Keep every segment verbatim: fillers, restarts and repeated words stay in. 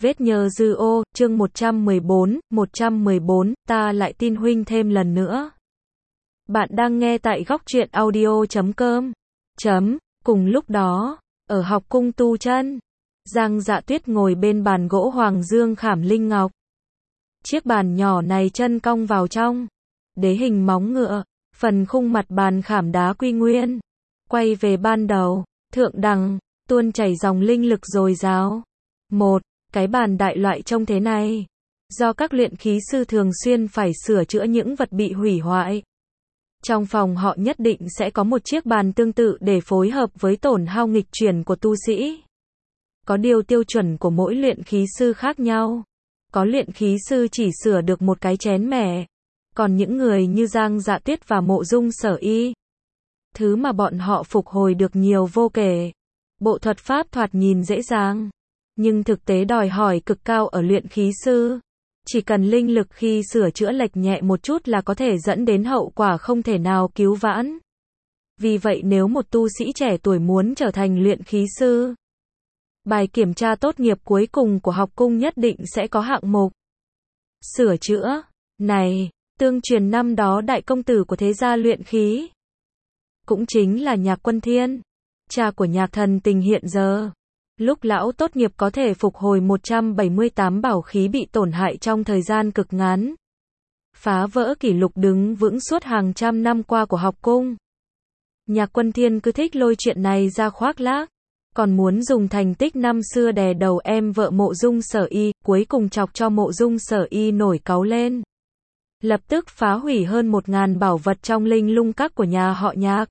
Vết nhơ dư ô, chương một trăm mười bốn, một trăm mười bốn, ta lại tin huynh thêm lần nữa. Bạn đang nghe tại góc truyện audio chấm com. Chấm, cùng lúc đó, ở học cung tu chân, Giang Dạ Tuyết ngồi bên bàn gỗ hoàng dương khảm linh ngọc. Chiếc bàn nhỏ này chân cong vào trong, đế hình móng ngựa, phần khung mặt bàn khảm đá quy nguyên. Quay về ban đầu, thượng đẳng, tuôn chảy dòng linh lực dồi dào. Một, cái bàn đại loại trông thế này, do các luyện khí sư thường xuyên phải sửa chữa những vật bị hủy hoại. Trong phòng họ nhất định sẽ có một chiếc bàn tương tự để phối hợp với tổn hao nghịch chuyển của tu sĩ. Có điều tiêu chuẩn của mỗi luyện khí sư khác nhau. Có luyện khí sư chỉ sửa được một cái chén mẻ, còn những người như Giang Dạ Tuyết và Mộ Dung Sở Y, thứ mà bọn họ phục hồi được nhiều vô kể. Bộ thuật pháp thoạt nhìn dễ dàng, nhưng thực tế đòi hỏi cực cao ở luyện khí sư. Chỉ cần linh lực khi sửa chữa lệch nhẹ một chút là có thể dẫn đến hậu quả không thể nào cứu vãn. Vì vậy nếu một tu sĩ trẻ tuổi muốn trở thành luyện khí sư, bài kiểm tra tốt nghiệp cuối cùng của học cung nhất định sẽ có hạng mục sửa chữa. Này, tương truyền năm đó đại công tử của thế gia luyện khí, cũng chính là Nhạc Quân Thiên, cha của Nhạc Thần Tình hiện giờ, lúc lão tốt nghiệp có thể phục hồi một trăm bảy mươi tám bảo khí bị tổn hại trong thời gian cực ngắn, phá vỡ kỷ lục đứng vững suốt hàng trăm năm qua của học cung. Nhạc Quân Thiên cứ thích lôi chuyện này ra khoác lác, còn muốn dùng thành tích năm xưa đè đầu em vợ Mộ Dung Sở Y, cuối cùng chọc cho Mộ Dung Sở Y nổi cáu lên, lập tức phá hủy hơn một ngàn bảo vật trong linh lung các của nhà họ Nhạc.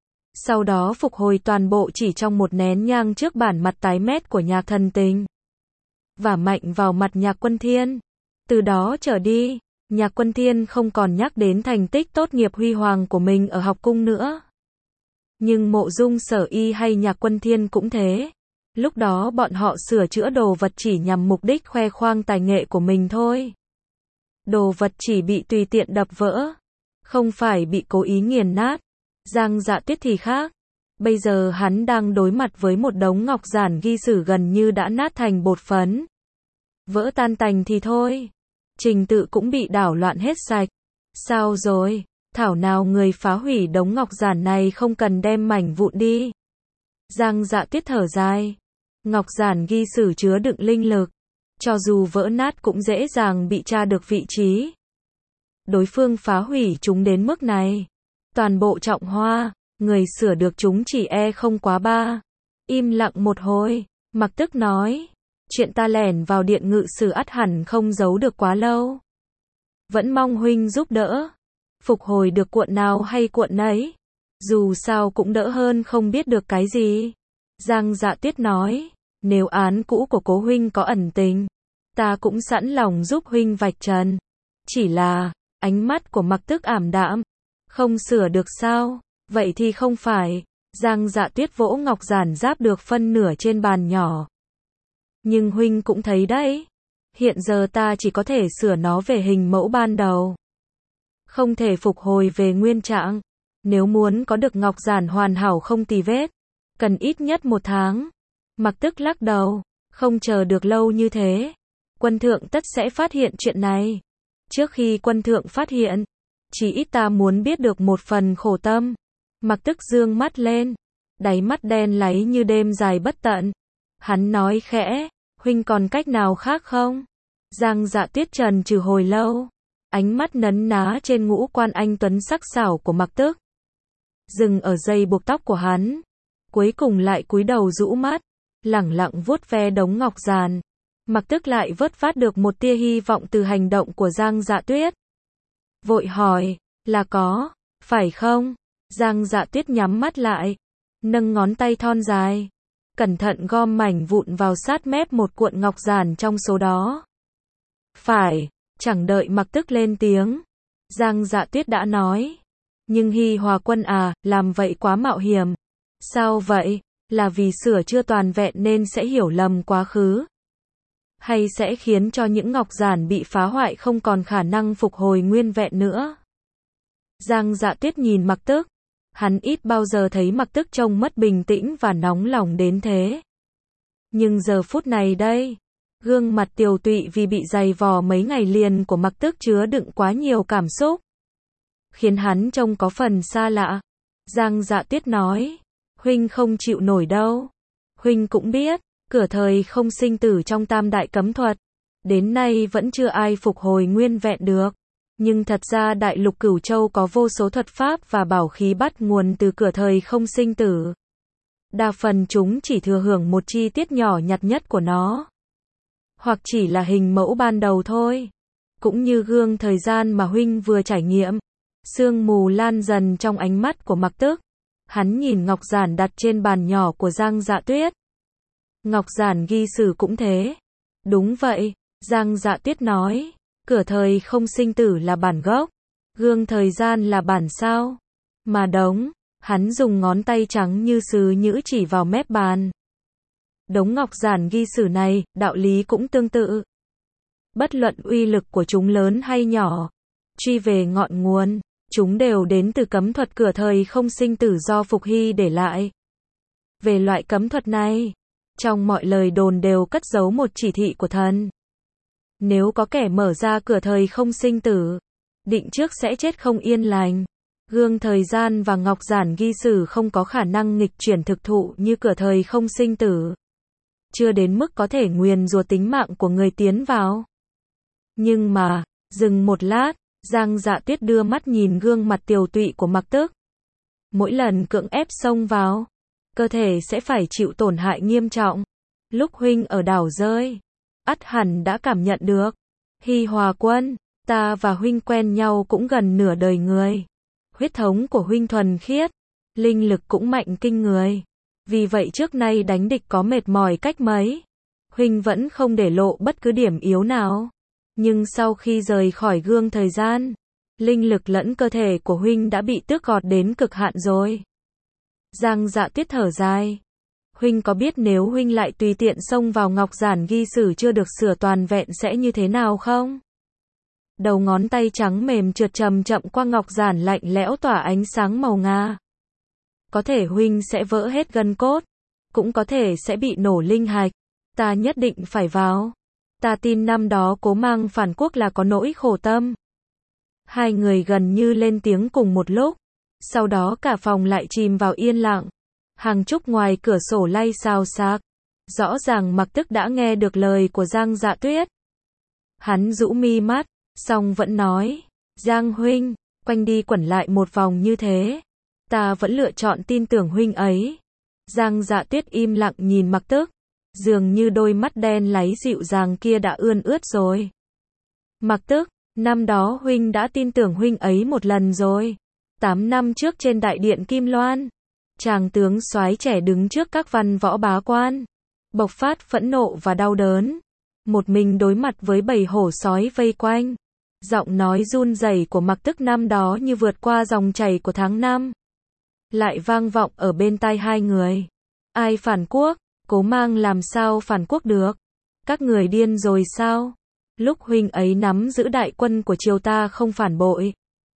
Sau đó phục hồi toàn bộ chỉ trong một nén nhang trước bản mặt tái mét của Nhạc Thần Tình, và mạnh vào mặt Nhạc Quân Thiên. Từ đó trở đi, Nhạc Quân Thiên không còn nhắc đến thành tích tốt nghiệp huy hoàng của mình ở học cung nữa. Nhưng Mộ Dung Sở Y hay Nhạc Quân Thiên cũng thế. Lúc đó bọn họ sửa chữa đồ vật chỉ nhằm mục đích khoe khoang tài nghệ của mình thôi. Đồ vật chỉ bị tùy tiện đập vỡ, không phải bị cố ý nghiền nát. Giang Dạ Tuyết thì khác. Bây giờ hắn đang đối mặt với một đống ngọc giản ghi sử gần như đã nát thành bột phấn. Vỡ tan tành thì thôi, trình tự cũng bị đảo loạn hết sạch. Sao rồi? Thảo nào người phá hủy đống ngọc giản này không cần đem mảnh vụn đi. Giang Dạ Tuyết thở dài. Ngọc giản ghi sử chứa đựng linh lực, cho dù vỡ nát cũng dễ dàng bị tra được vị trí. Đối phương phá hủy chúng đến mức này, toàn bộ trọng hoa, người sửa được chúng chỉ e không quá ba. Im lặng một hồi, Mặc Tức nói, chuyện ta lẻn vào điện ngự sử ắt hẳn không giấu được quá lâu. Vẫn mong huynh giúp đỡ, phục hồi được cuộn nào hay cuộn nấy, dù sao cũng đỡ hơn không biết được cái gì. Giang Dạ Tuyết nói, nếu án cũ của cố huynh có ẩn tình, ta cũng sẵn lòng giúp huynh vạch trần. Chỉ là, ánh mắt của Mặc Tức ảm đạm, không sửa được sao? Vậy thì không phải. Giang Dạ Tuyết vỗ ngọc giản giáp được phân nửa trên bàn nhỏ. Nhưng huynh cũng thấy đấy, hiện giờ ta chỉ có thể sửa nó về hình mẫu ban đầu, không thể phục hồi về nguyên trạng. Nếu muốn có được ngọc giản hoàn hảo không tì vết, cần ít nhất một tháng. Mặc Tức lắc đầu, không chờ được lâu như thế. Quân thượng tất sẽ phát hiện chuyện này. Trước khi quân thượng phát hiện, chỉ ít ta muốn biết được một phần khổ tâm. Mặc Tức dương mắt lên, đáy mắt đen láy như đêm dài bất tận. Hắn nói khẽ, huynh còn cách nào khác không? Giang Dạ Tuyết trần trừ hồi lâu, ánh mắt nấn ná trên ngũ quan anh tuấn sắc sảo của Mặc Tức, dừng ở dây buộc tóc của hắn, cuối cùng lại cúi đầu rũ mắt, lẳng lặng vuốt ve đống ngọc giản. Mặc Tức lại vớt phát được một tia hy vọng từ hành động của Giang Dạ Tuyết. Vội hỏi, là có, phải không? Giang Dạ Tuyết nhắm mắt lại, nâng ngón tay thon dài, cẩn thận gom mảnh vụn vào sát mép một cuộn ngọc giản trong số đó. Phải, chẳng đợi Mặc Tức lên tiếng, Giang Dạ Tuyết đã nói, nhưng Hi Hòa Quân à, làm vậy quá mạo hiểm. Sao vậy? Là vì sửa chưa toàn vẹn nên sẽ hiểu lầm quá khứ? Hay sẽ khiến cho những ngọc giản bị phá hoại không còn khả năng phục hồi nguyên vẹn nữa? Giang Dạ Tuyết nhìn Mặc Tức. Hắn ít bao giờ thấy Mặc Tức trông mất bình tĩnh và nóng lòng đến thế. Nhưng giờ phút này đây, Gương mặt tiều tụy vì bị giày vò mấy ngày liền của Mặc Tức chứa đựng quá nhiều cảm xúc, khiến hắn trông có phần xa lạ. Giang Dạ Tuyết nói, huynh không chịu nổi đâu. Huynh cũng biết, cửa thời không sinh tử trong tam đại cấm thuật, đến nay vẫn chưa ai phục hồi nguyên vẹn được. Nhưng thật ra đại lục Cửu Châu có vô số thuật pháp và bảo khí bắt nguồn từ cửa thời không sinh tử. Đa phần chúng chỉ thừa hưởng một chi tiết nhỏ nhặt nhất của nó, hoặc chỉ là hình mẫu ban đầu thôi. Cũng như gương thời gian mà huynh vừa trải nghiệm. Sương mù lan dần trong ánh mắt của Mặc Tức. Hắn nhìn ngọc giản đặt trên bàn nhỏ của Giang Dạ Tuyết. Ngọc giản ghi sử cũng thế. Đúng vậy, Giang Dạ Tuyết nói, cửa thời không sinh tử là bản gốc, gương thời gian là bản sao. Mà đống, hắn dùng ngón tay trắng như sứ nhữ chỉ vào mép bàn. Đống ngọc giản ghi sử này, đạo lý cũng tương tự. Bất luận uy lực của chúng lớn hay nhỏ, truy về ngọn nguồn, chúng đều đến từ cấm thuật cửa thời không sinh tử do Phục Hy để lại. Về loại cấm thuật này, trong mọi lời đồn đều cất giấu một chỉ thị của thần. Nếu có kẻ mở ra cửa thời không sinh tử, định trước sẽ chết không yên lành. Gương thời gian và ngọc giản ghi sử không có khả năng nghịch chuyển thực thụ như cửa thời không sinh tử. Chưa đến mức có thể nguyền rủa tính mạng của người tiến vào. Nhưng mà, dừng một lát, Giang Dạ Tuyết đưa mắt nhìn gương mặt tiều tụy của Mặc Tức. Mỗi lần cưỡng ép xông vào, cơ thể sẽ phải chịu tổn hại nghiêm trọng. Lúc huynh ở đảo rơi, ắt hẳn đã cảm nhận được. Hi Hòa Quân, ta và huynh quen nhau cũng gần nửa đời người. Huyết thống của huynh thuần khiết, linh lực cũng mạnh kinh người. Vì vậy trước nay đánh địch có mệt mỏi cách mấy, huynh vẫn không để lộ bất cứ điểm yếu nào. Nhưng sau khi rời khỏi gương thời gian, linh lực lẫn cơ thể của huynh đã bị tước gọt đến cực hạn rồi. Giang Dạ Tuyết thở dài. Huynh có biết nếu huynh lại tùy tiện xông vào ngọc giản ghi sử chưa được sửa toàn vẹn sẽ như thế nào không? Đầu ngón tay trắng mềm trượt chậm chậm qua ngọc giản lạnh lẽo tỏa ánh sáng màu ngà. Có thể huynh sẽ vỡ hết gân cốt, cũng có thể sẽ bị nổ linh hạch. Ta nhất định phải vào. Ta tin năm đó Cố Mang phản quốc là có nỗi khổ tâm. Hai người gần như lên tiếng cùng một lúc. Sau đó cả phòng lại chìm vào yên lặng. Hàng trúc ngoài cửa sổ lay xào xạc. Rõ ràng Mặc Tức đã nghe được lời của Giang Dạ Tuyết. Hắn rũ mi mắt, xong vẫn nói, Giang huynh, quanh đi quẩn lại một vòng như thế. Ta vẫn lựa chọn tin tưởng huynh ấy. Giang Dạ Tuyết im lặng nhìn Mặc Tức. Dường như đôi mắt đen láy dịu dàng kia đã ươn ướt rồi. Mặc Tức, năm đó huynh đã tin tưởng huynh ấy một lần rồi. Tám năm trước trên đại điện Kim Loan, chàng tướng soái trẻ đứng trước các văn võ bá quan, bộc phát phẫn nộ và đau đớn. Một mình đối mặt với bầy hổ sói vây quanh. Giọng nói run rẩy của Mặc Tức năm đó như vượt qua dòng chảy của tháng năm. Lại vang vọng ở bên tai hai người. Ai phản quốc? Cố Mang làm sao phản quốc được? Các người điên rồi sao? Lúc huynh ấy nắm giữ đại quân của triều ta không phản bội.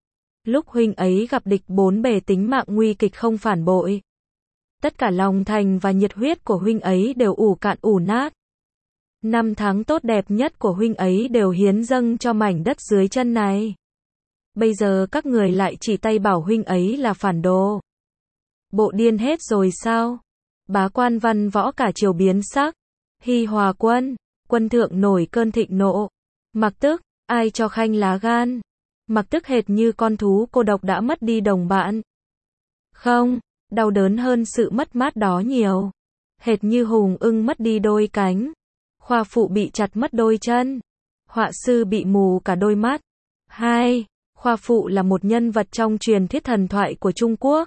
Lúc huynh ấy gặp địch bốn bề tính mạng nguy kịch không phản bội. Tất cả lòng thành và nhiệt huyết của huynh ấy đều ủ cạn ủ nát. Năm tháng tốt đẹp nhất của huynh ấy đều hiến dâng cho mảnh đất dưới chân này. Bây giờ các người lại chỉ tay bảo huynh ấy là phản đồ. Bộ điên hết rồi sao? Bá quan văn võ cả triều biến sắc. Hi Hòa Quân, quân thượng nổi cơn thịnh nộ. Mặc Tức, ai cho khanh lá gan? Mặc Tức hệt như con thú cô độc đã mất đi đồng bạn. Không, đau đớn hơn sự mất mát đó nhiều. Hệt như hùng ưng mất đi đôi cánh. Khoa phụ bị chặt mất đôi chân. Họa sư bị mù cả đôi mắt. Hai, Khoa phụ là một nhân vật trong truyền thuyết thần thoại của Trung Quốc.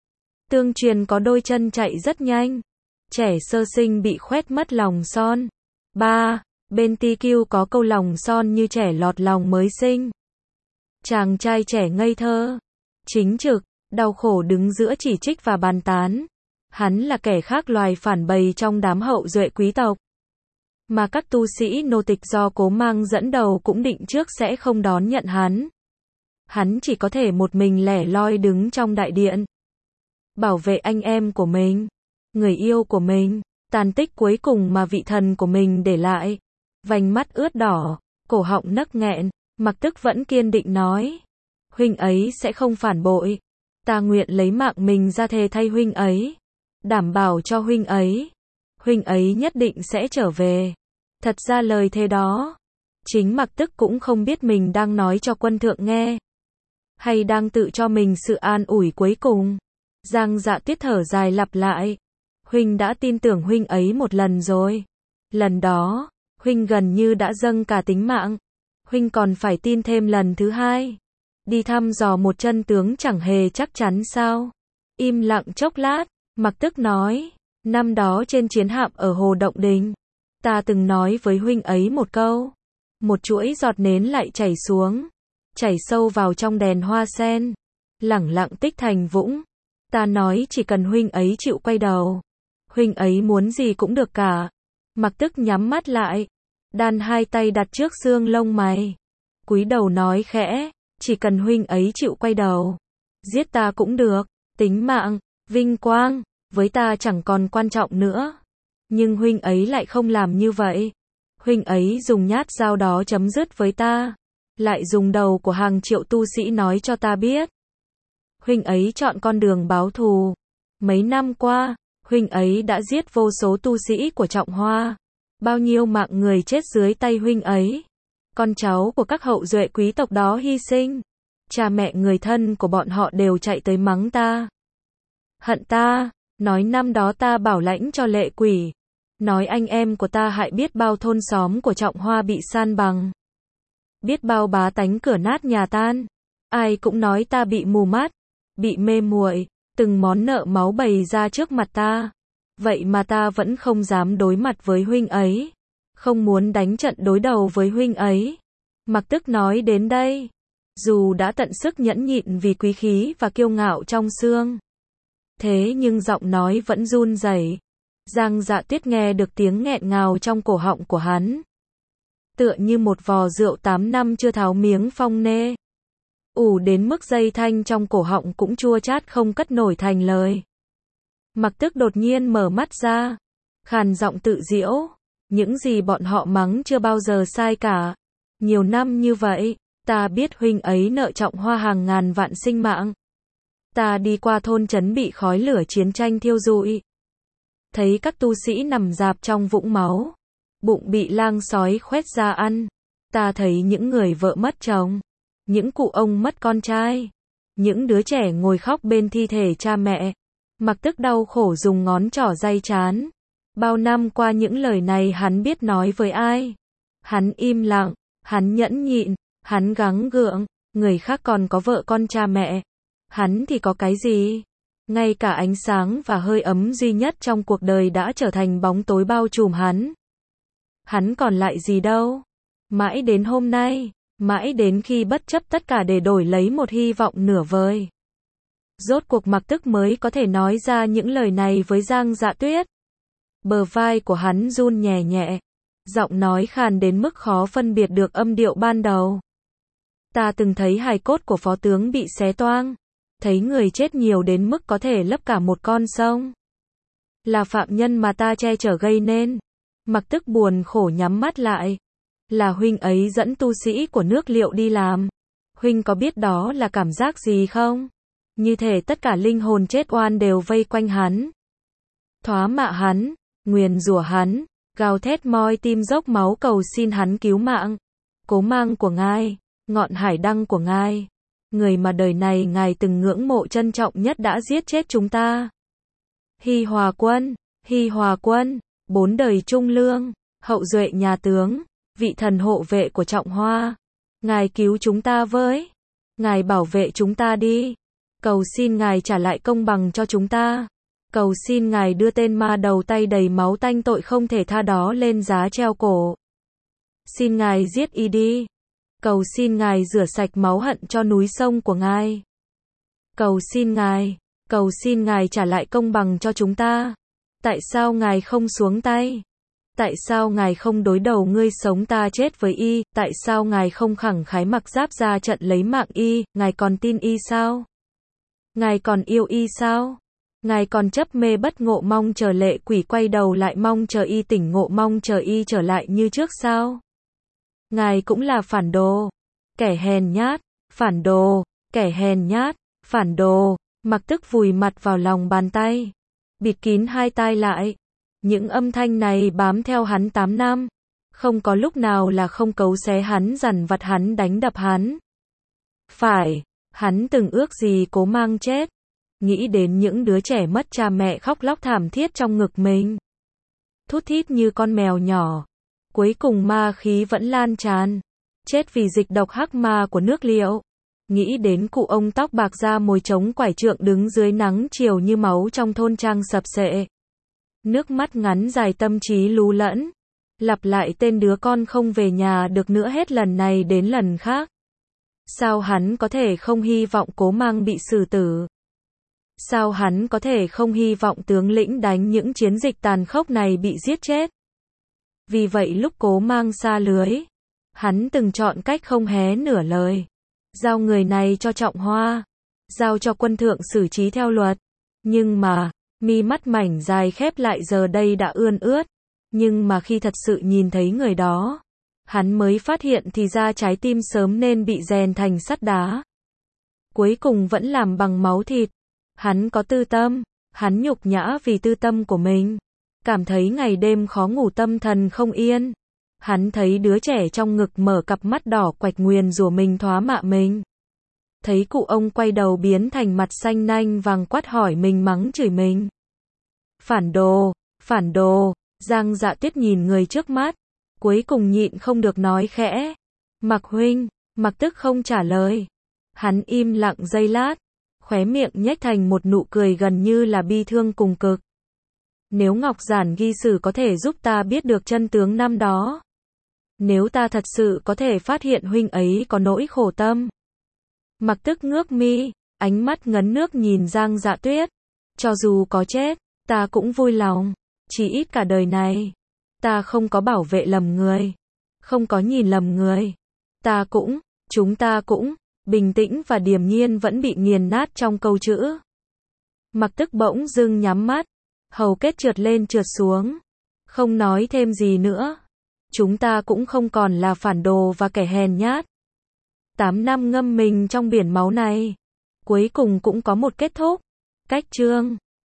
Tương truyền có đôi chân chạy rất nhanh. Trẻ sơ sinh bị khoét mất lòng son. Ba, Bên Ti Kiêu có câu lòng son như trẻ lọt lòng mới sinh. Chàng trai trẻ ngây thơ, chính trực, đau khổ đứng giữa chỉ trích và bàn tán. Hắn là kẻ khác loài phản bầy trong đám hậu duệ quý tộc. Mà các tu sĩ nô tịch do Cố Mang dẫn đầu cũng định trước sẽ không đón nhận hắn. Hắn chỉ có thể một mình lẻ loi đứng trong đại điện. Bảo vệ anh em của mình, người yêu của mình, tàn tích cuối cùng mà vị thần của mình để lại. vành mắt ướt đỏ, cổ họng nấc nghẹn, Mặc Tức vẫn kiên định nói. Huynh ấy sẽ không phản bội. Ta nguyện lấy mạng mình ra thề thay huynh ấy. Đảm bảo cho huynh ấy. Huynh ấy nhất định sẽ trở về. Thật ra lời thề đó, chính Mặc Tức cũng không biết mình đang nói cho Quân Thượng nghe. Hay đang tự cho mình sự an ủi cuối cùng. Giang Dạ Tuyết thở dài lặp lại. Huynh đã tin tưởng huynh ấy một lần rồi. Lần đó, huynh gần như đã dâng cả tính mạng. Huynh còn phải tin thêm lần thứ hai. Đi thăm dò một chân tướng chẳng hề chắc chắn sao? Im lặng chốc lát, Mặc Tức nói. Năm đó trên chiến hạm ở Hồ Động Đình, ta từng nói với huynh ấy một câu. Một chuỗi giọt nến lại chảy xuống, chảy sâu vào trong đèn hoa sen, lẳng lặng tích thành vũng. Ta nói chỉ cần huynh ấy chịu quay đầu, huynh ấy muốn gì cũng được cả. Mặc Tức nhắm mắt lại, đan hai tay đặt trước xương lông mày, cúi đầu nói khẽ, chỉ cần huynh ấy chịu quay đầu, giết ta cũng được, tính mạng, vinh quang, với ta chẳng còn quan trọng nữa. Nhưng huynh ấy lại không làm như vậy. Huynh ấy dùng nhát dao đó chấm dứt với ta, lại dùng đầu của hàng triệu tu sĩ nói cho ta biết. Huynh ấy chọn con đường báo thù. Mấy năm qua, huynh ấy đã giết vô số tu sĩ của Trọng Hoa. Bao nhiêu mạng người chết dưới tay huynh ấy. Con cháu của các hậu duệ quý tộc đó hy sinh. Cha mẹ người thân của bọn họ đều chạy tới mắng ta. Hận ta, nói năm đó ta bảo lãnh cho lệ quỷ. Nói anh em của ta hại biết bao thôn xóm của Trọng Hoa bị san bằng. Biết bao bá tánh cửa nát nhà tan. Ai cũng nói ta bị mù mắt, bị mê muội, từng món nợ máu bày ra trước mặt ta. Vậy mà ta vẫn không dám đối mặt với huynh ấy. Không muốn đánh trận đối đầu với huynh ấy. Mặc Tức nói đến đây, dù đã tận sức nhẫn nhịn vì quý khí và kiêu ngạo trong xương, thế nhưng giọng nói vẫn run rẩy. Giang Dạ Tuyết nghe được tiếng nghẹn ngào trong cổ họng của hắn, tựa như một vò rượu tám năm chưa tháo miếng phong nê, ủ đến mức dây thanh trong cổ họng cũng chua chát không cất nổi thành lời. Mặc Tức đột nhiên mở mắt ra, khàn giọng tự giễu, những gì bọn họ mắng chưa bao giờ sai cả. Nhiều năm như vậy, ta biết huynh ấy nợ Trọng Hoa hàng ngàn vạn sinh mạng. Ta đi qua thôn trấn bị khói lửa chiến tranh thiêu rụi, thấy các tu sĩ nằm rạp trong vũng máu, bụng bị lang sói khoét ra ăn. Ta thấy những người vợ mất chồng, những cụ ông mất con trai, những đứa trẻ ngồi khóc bên thi thể cha mẹ. Mặc Tức đau khổ dùng ngón trỏ day trán. Bao năm qua những lời này hắn biết nói với ai? Hắn im lặng, hắn nhẫn nhịn, hắn gắng gượng. Người khác còn có vợ con cha mẹ, hắn thì có cái gì? Ngay cả ánh sáng và hơi ấm duy nhất trong cuộc đời đã trở thành bóng tối bao trùm hắn. Hắn còn lại gì đâu? Mãi đến hôm nay, mãi đến khi bất chấp tất cả để đổi lấy một hy vọng nửa vời, rốt cuộc Mặc Tức mới có thể nói ra những lời này với Giang Dạ Tuyết. Bờ vai của hắn run nhẹ nhẹ, giọng nói khàn đến mức khó phân biệt được âm điệu ban đầu. Ta từng thấy hài cốt của phó tướng bị xé toang, thấy người chết nhiều đến mức có thể lấp cả một con sông. Là phạm nhân mà ta che chở gây nên. Mặc Tức buồn khổ nhắm mắt lại. Là huynh ấy dẫn tu sĩ của nước Liệu đi làm. Huynh có biết đó là cảm giác gì không? Như thể tất cả linh hồn chết oan đều vây quanh hắn, thoá mạ hắn, nguyền rủa hắn, gào thét moi tim dốc máu cầu xin hắn cứu mạng. Cố Mang của ngài, ngọn hải đăng của ngài, người mà đời này ngài từng ngưỡng mộ trân trọng nhất đã giết chết chúng ta. Hi Hòa Quân, Hi Hòa Quân, bốn đời trung lương, hậu duệ nhà tướng, vị thần hộ vệ của Trọng Hoa. Ngài cứu chúng ta với, ngài bảo vệ chúng ta đi. Cầu xin ngài trả lại công bằng cho chúng ta. Cầu xin ngài đưa tên ma đầu tay đầy máu tanh tội không thể tha đó lên giá treo cổ. Xin ngài giết y đi. Cầu xin ngài rửa sạch máu hận cho núi sông của ngài. Cầu xin ngài, cầu xin ngài trả lại công bằng cho chúng ta. Tại sao ngài không xuống tay? Tại sao ngài không đối đầu ngươi sống ta chết với y? Tại sao ngài không khẳng khái mặc giáp ra trận lấy mạng y? Ngài còn tin y sao? Ngài còn yêu y sao? Ngài còn chấp mê bất ngộ mong chờ lệ quỷ quay đầu lại mong chờ y tỉnh ngộ mong chờ y trở lại như trước sao? Ngài cũng là phản đồ, kẻ hèn nhát, phản đồ, kẻ hèn nhát, phản đồ. Mặc Tức vùi mặt vào lòng bàn tay, bịt kín hai tai lại. Những âm thanh này bám theo hắn tám năm, không có lúc nào là không cấu xé hắn, dằn vặt hắn, đánh đập hắn. Phải, hắn từng ước gì Cố Mang chết, nghĩ đến những đứa trẻ mất cha mẹ khóc lóc thảm thiết trong ngực mình, thút thít như con mèo nhỏ. Cuối cùng ma khí vẫn lan tràn, chết vì dịch độc hắc ma của nước Liệu. Nghĩ đến cụ ông tóc bạc da mồi chống quải trượng đứng dưới nắng chiều như máu trong thôn trang sập sệ. Nước mắt ngắn dài tâm trí lú lẫn, lặp lại tên đứa con không về nhà được nữa hết lần này đến lần khác. Sao hắn có thể không hy vọng Cố Mang bị xử tử? Sao hắn có thể không hy vọng tướng lĩnh đánh những chiến dịch tàn khốc này bị giết chết? Vì vậy lúc Cố Mang xa lưới, hắn từng chọn cách không hé nửa lời. Giao người này cho Trọng Hoa, giao cho quân thượng xử trí theo luật. Nhưng mà, mi mắt mảnh dài khép lại giờ đây đã ươn ướt. Nhưng mà khi thật sự nhìn thấy người đó, hắn mới phát hiện thì ra trái tim sớm nên bị rèn thành sắt đá. Cuối cùng vẫn làm bằng máu thịt. Hắn có tư tâm, hắn nhục nhã vì tư tâm của mình. Cảm thấy ngày đêm khó ngủ, tâm thần không yên. Hắn thấy đứa trẻ trong ngực mở cặp mắt đỏ quạch nguyền rủa mình, thoá mạ mình. Thấy cụ ông quay đầu biến thành mặt xanh nanh vàng quát hỏi mình, mắng chửi mình. Phản đồ, phản đồ. Giang Dạ Tuyết nhìn người trước mắt, cuối cùng nhịn không được nói khẽ. Mặc huynh. Mặc Tức không trả lời. Hắn im lặng giây lát, khóe miệng nhếch thành một nụ cười gần như là bi thương cùng cực. Nếu Ngọc Giản ghi sử có thể giúp ta biết được chân tướng năm đó, nếu ta thật sự có thể phát hiện huynh ấy có nỗi khổ tâm. Mặc Tức ngước mi, ánh mắt ngấn nước nhìn Giang Dạ Tuyết. Cho dù có chết, ta cũng vui lòng. Chỉ ít cả đời này, ta không có bảo vệ lầm người, không có nhìn lầm người. Ta cũng, chúng ta cũng, bình tĩnh và điềm nhiên vẫn bị nghiền nát trong câu chữ. Mặc Tức bỗng dưng nhắm mắt, hầu kết trượt lên trượt xuống, không nói thêm gì nữa. Chúng ta cũng không còn là phản đồ và kẻ hèn nhát. Tám năm ngâm mình trong biển máu này, cuối cùng cũng có một kết thúc. Cách chương